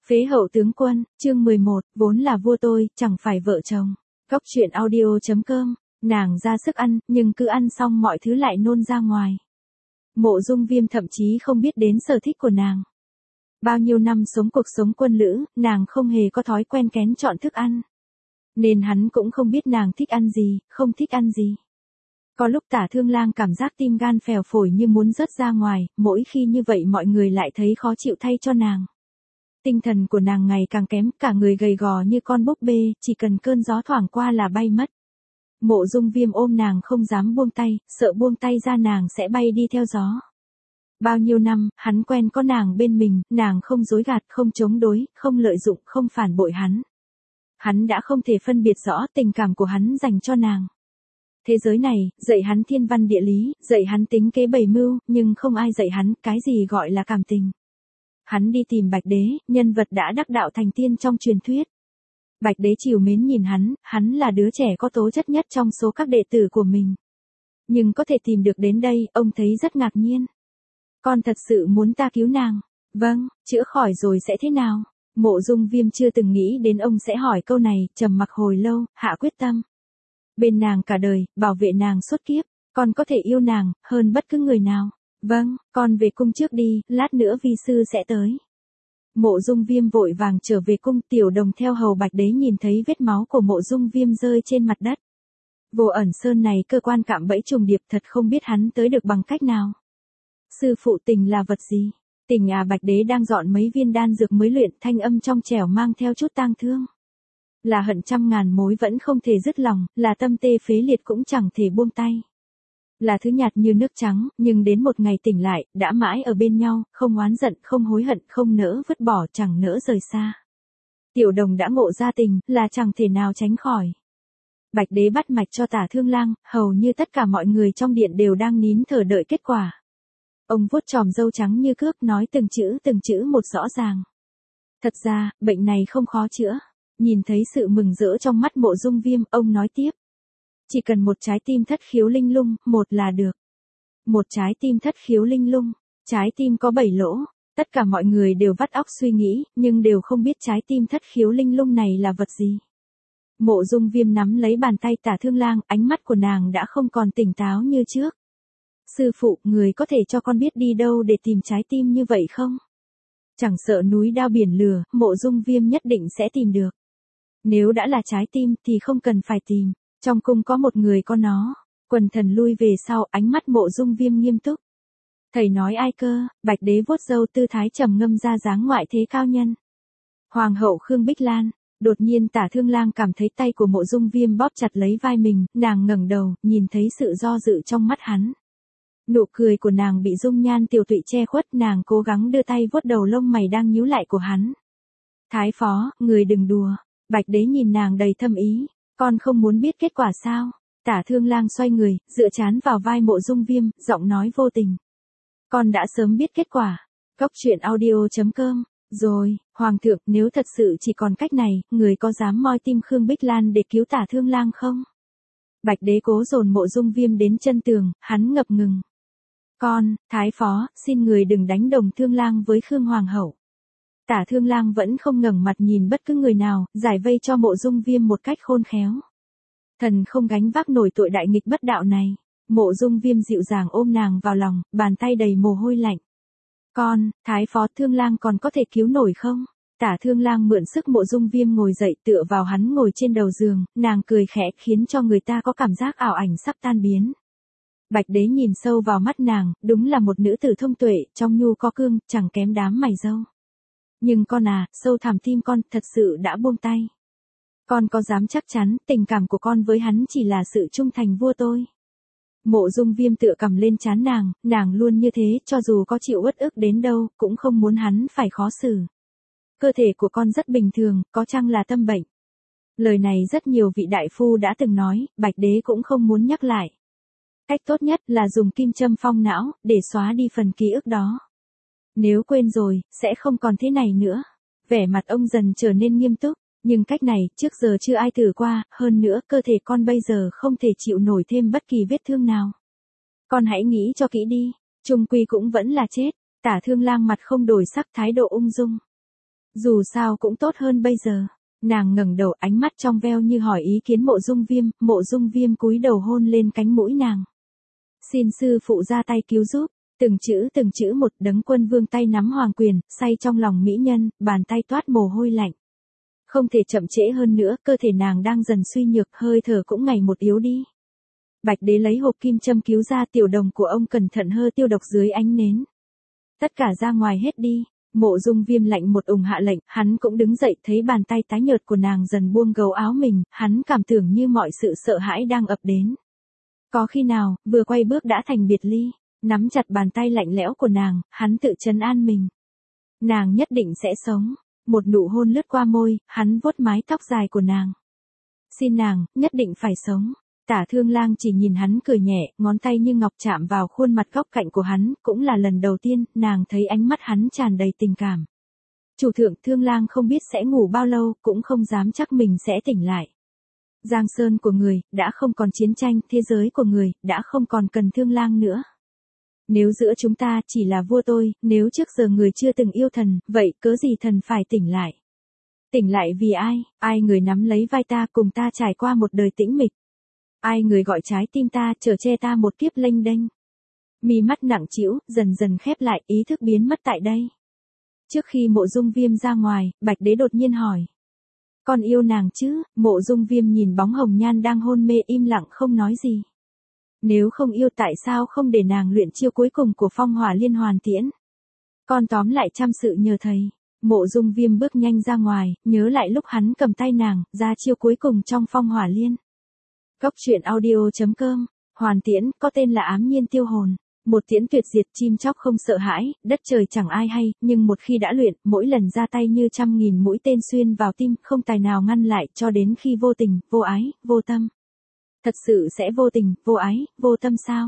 Phế hậu tướng quân, chương 11, vốn là vua tôi, chẳng phải vợ chồng. Góc truyện audio.com, nàng ra sức ăn, nhưng cứ ăn xong mọi thứ lại nôn ra ngoài. Mộ Dung Viêm thậm chí không biết đến sở thích của nàng. Bao nhiêu năm sống cuộc sống quân lữ, nàng không hề có thói quen kén chọn thức ăn. Nên hắn cũng không biết nàng thích ăn gì, không thích ăn gì. Có lúc Tả Thương Lang cảm giác tim gan phèo phổi như muốn rớt ra ngoài, mỗi khi như vậy mọi người lại thấy khó chịu thay cho nàng. Tinh thần của nàng ngày càng kém, cả người gầy gò như con búp bê, chỉ cần cơn gió thoảng qua là bay mất. Mộ Dung Viêm ôm nàng không dám buông tay, sợ buông tay ra nàng sẽ bay đi theo gió. Bao nhiêu năm, hắn quen có nàng bên mình, nàng không dối gạt, không chống đối, không lợi dụng, không phản bội hắn. Hắn đã không thể phân biệt rõ tình cảm của hắn dành cho nàng. Thế giới này, dạy hắn thiên văn địa lý, dạy hắn tính kế bày mưu, nhưng không ai dạy hắn cái gì gọi là cảm tình. Hắn đi tìm Bạch Đế, nhân vật đã đắc đạo thành tiên trong truyền thuyết. Bạch Đế trìu mến nhìn hắn là đứa trẻ có tố chất nhất trong số các đệ tử của mình. Nhưng có thể tìm được đến đây, ông thấy rất ngạc nhiên. Con thật sự muốn ta cứu nàng? Vâng, chữa khỏi rồi sẽ thế nào? Mộ Dung Viêm chưa từng nghĩ đến ông sẽ hỏi câu này, trầm mặc hồi lâu, hạ quyết tâm. Bên nàng cả đời, bảo vệ nàng suốt kiếp, con có thể yêu nàng, hơn bất cứ người nào. Vâng, con về cung trước đi, lát nữa vi sư sẽ tới. Mộ Dung Viêm vội vàng trở về cung, Tiểu Đồng theo hầu Bạch Đế nhìn thấy vết máu của Mộ Dung Viêm rơi trên mặt đất. Vô Ẩn Sơn này cơ quan cạm bẫy trùng điệp, thật không biết hắn tới được bằng cách nào. Sư phụ, tình là vật gì? Tình à? Bạch Đế đang dọn mấy viên đan dược mới luyện, thanh âm trong trẻo mang theo chút tang thương. Là hận trăm ngàn mối vẫn không thể dứt lòng, là tâm tê phế liệt cũng chẳng thể buông tay. Là thứ nhạt như nước trắng, nhưng đến một ngày tỉnh lại, đã mãi ở bên nhau, không oán giận, không hối hận, không nỡ vứt bỏ, chẳng nỡ rời xa. Tiểu Đồng đã ngộ ra tình, là chẳng thể nào tránh khỏi. Bạch Đế bắt mạch cho Tả Thương Lang, hầu như tất cả mọi người trong điện đều đang nín thở đợi kết quả. Ông vuốt chòm râu trắng như cước, nói từng chữ một rõ ràng. Thật ra, bệnh này không khó chữa. Nhìn thấy sự mừng rỡ trong mắt Mộ Dung Viêm, ông nói tiếp. Chỉ cần một trái tim thất khiếu linh lung, một là được. Một trái tim thất khiếu linh lung, trái tim có 7 lỗ. Tất cả mọi người đều vắt óc suy nghĩ, nhưng đều không biết trái tim thất khiếu linh lung này là vật gì. Mộ Dung Viêm nắm lấy bàn tay Tả Thương Lang, ánh mắt của nàng đã không còn tỉnh táo như trước. Sư phụ, người có thể cho con biết đi đâu để tìm trái tim như vậy không? Chẳng sợ núi đao biển lửa, Mộ Dung Viêm nhất định sẽ tìm được. Nếu đã là trái tim thì không cần phải tìm. Trong cung có một người có nó. Quần thần lui về sau, ánh mắt Mộ Dung Viêm nghiêm túc. Thầy nói ai cơ? Bạch Đế vuốt râu, tư thái trầm ngâm ra dáng ngoại thế cao nhân. Hoàng hậu Khương Bích Lan. Đột nhiên Tả Thương Lang cảm thấy tay của Mộ Dung Viêm bóp chặt lấy vai mình, nàng ngẩng đầu, nhìn thấy sự do dự trong mắt hắn. Nụ cười của nàng bị dung nhan tiều tụy che khuất, nàng cố gắng đưa tay vuốt đầu lông mày đang nhíu lại của hắn. Thái phó, người đừng đùa. Bạch Đế nhìn nàng đầy thâm ý. Con không muốn biết kết quả sao? Tả Thương Lang xoay người, dựa trán vào vai Mộ Dung Viêm, giọng nói vô tình. Con đã sớm biết kết quả. Góc truyện audio.com. Rồi, Hoàng thượng, nếu thật sự chỉ còn cách này, người có dám moi tim Khương Bích Lan để cứu Tả Thương Lang không? Bạch Đế cố dồn Mộ Dung Viêm đến chân tường, hắn ngập ngừng. Con, Thái phó, xin người đừng đánh đồng Thương Lang với Khương Hoàng hậu. Tả Thương Lang vẫn không ngẩng mặt nhìn bất cứ người nào, giải vây cho Mộ Dung Viêm một cách khôn khéo. Thần không gánh vác nổi tội đại nghịch bất đạo này. Mộ Dung Viêm dịu dàng ôm nàng vào lòng, bàn tay đầy mồ hôi lạnh. Con, Thái phó, Thương Lang còn có thể cứu nổi không? Tả Thương Lang mượn sức Mộ Dung Viêm ngồi dậy, tựa vào hắn ngồi trên đầu giường, nàng cười khẽ khiến cho người ta có cảm giác ảo ảnh sắp tan biến. Bạch Đế nhìn sâu vào mắt nàng, đúng là một nữ tử thông tuệ, trong nhu có cương, chẳng kém đám mày râu. Nhưng con à, sâu thẳm tim con thật sự đã buông tay. Con có dám chắc chắn tình cảm của con với hắn chỉ là sự trung thành vua tôi? Mộ Dung Viêm tựa cầm lên trán nàng luôn như thế, cho dù có chịu uất ức đến đâu, cũng không muốn hắn phải khó xử. Cơ thể của con rất bình thường, có chăng là tâm bệnh? Lời này rất nhiều vị đại phu đã từng nói, Bạch Đế cũng không muốn nhắc lại. Cách tốt nhất là dùng kim châm phong não, để xóa đi phần ký ức đó. Nếu quên rồi, sẽ không còn thế này nữa. Vẻ mặt ông dần trở nên nghiêm túc, nhưng cách này, trước giờ chưa ai thử qua, hơn nữa, cơ thể con bây giờ không thể chịu nổi thêm bất kỳ vết thương nào. Con hãy nghĩ cho kỹ đi, chung quy cũng vẫn là chết. Tả Thương Lang mặt không đổi sắc, thái độ ung dung. Dù sao cũng tốt hơn bây giờ. Nàng ngẩng đầu, ánh mắt trong veo như hỏi ý kiến Mộ Dung Viêm cúi đầu hôn lên cánh mũi nàng. Xin sư phụ ra tay cứu giúp. Từng chữ một. Đấng Quân Vương tay nắm hoàng quyền, say trong lòng mỹ nhân, bàn tay toát mồ hôi lạnh. Không thể chậm trễ hơn nữa, cơ thể nàng đang dần suy nhược, hơi thở cũng ngày một yếu đi. Bạch Đế lấy hộp kim châm cứu ra, tiểu đồng của ông cẩn thận hơ tiêu độc dưới ánh nến. Tất cả ra ngoài hết đi. Mộ Dung Viêm lạnh một ùng hạ lệnh, hắn cũng đứng dậy, thấy bàn tay tái nhợt của nàng dần buông gấu áo mình, hắn cảm tưởng như mọi sự sợ hãi đang ập đến. Có khi nào, vừa quay bước đã thành biệt ly, nắm chặt bàn tay lạnh lẽo của nàng, hắn tự trấn an mình. Nàng nhất định sẽ sống. Một nụ hôn lướt qua môi, hắn vuốt mái tóc dài của nàng. Xin nàng, nhất định phải sống. Tả Thương Lang chỉ nhìn hắn cười nhẹ, ngón tay như ngọc chạm vào khuôn mặt góc cạnh của hắn, cũng là lần đầu tiên, nàng thấy ánh mắt hắn tràn đầy tình cảm. Chủ thượng, Thương Lang không biết sẽ ngủ bao lâu, cũng không dám chắc mình sẽ tỉnh lại. Giang sơn của người, đã không còn chiến tranh, thế giới của người, đã không còn cần Thương Lang nữa. Nếu giữa chúng ta chỉ là vua tôi, nếu trước giờ người chưa từng yêu thần, vậy cớ gì thần phải tỉnh lại? Tỉnh lại vì ai? Ai người nắm lấy vai ta cùng ta trải qua một đời tĩnh mịch? Ai người gọi trái tim ta chở che ta một kiếp lênh đênh? Mi mắt nặng trĩu, dần dần khép lại, ý thức biến mất tại đây. Trước khi Mộ Dung Viêm ra ngoài, Bạch Đế đột nhiên hỏi. Con yêu nàng chứ? Mộ Dung Viêm nhìn bóng hồng nhan đang hôn mê im lặng không nói gì. Nếu không yêu tại sao không để nàng luyện chiêu cuối cùng của Phong Hỏa Liên hoàn tiễn? Con tóm lại trăm sự nhờ thầy. Mộ Dung Viêm bước nhanh ra ngoài, nhớ lại lúc hắn cầm tay nàng, ra chiêu cuối cùng trong Phong Hỏa Liên. Cốc truyện audio.com. Hoàn tiễn, có tên là ám nhiên tiêu hồn. Một tiễn tuyệt diệt, chim chóc không sợ hãi, đất trời chẳng ai hay, nhưng một khi đã luyện, mỗi lần ra tay như trăm nghìn mũi tên xuyên vào tim, không tài nào ngăn lại, cho đến khi vô tình, vô ái, vô tâm. Thật sự sẽ vô tình, vô ái, vô tâm sao?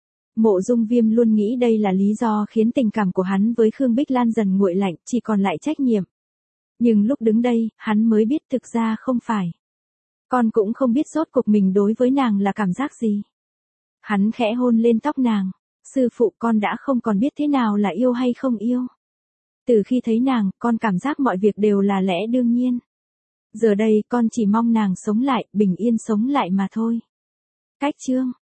Mộ Dung Viêm luôn nghĩ đây là lý do khiến tình cảm của hắn với Khương Bích Lan dần nguội lạnh, chỉ còn lại trách nhiệm. Nhưng lúc đứng đây, hắn mới biết thực ra không phải. Con cũng không biết rốt cuộc mình đối với nàng là cảm giác gì. Hắn khẽ hôn lên tóc nàng. Sư phụ, con đã không còn biết thế nào là yêu hay không yêu. Từ khi thấy nàng, con cảm giác mọi việc đều là lẽ đương nhiên. Giờ đây con chỉ mong nàng sống lại, bình yên sống lại mà thôi. Cách chương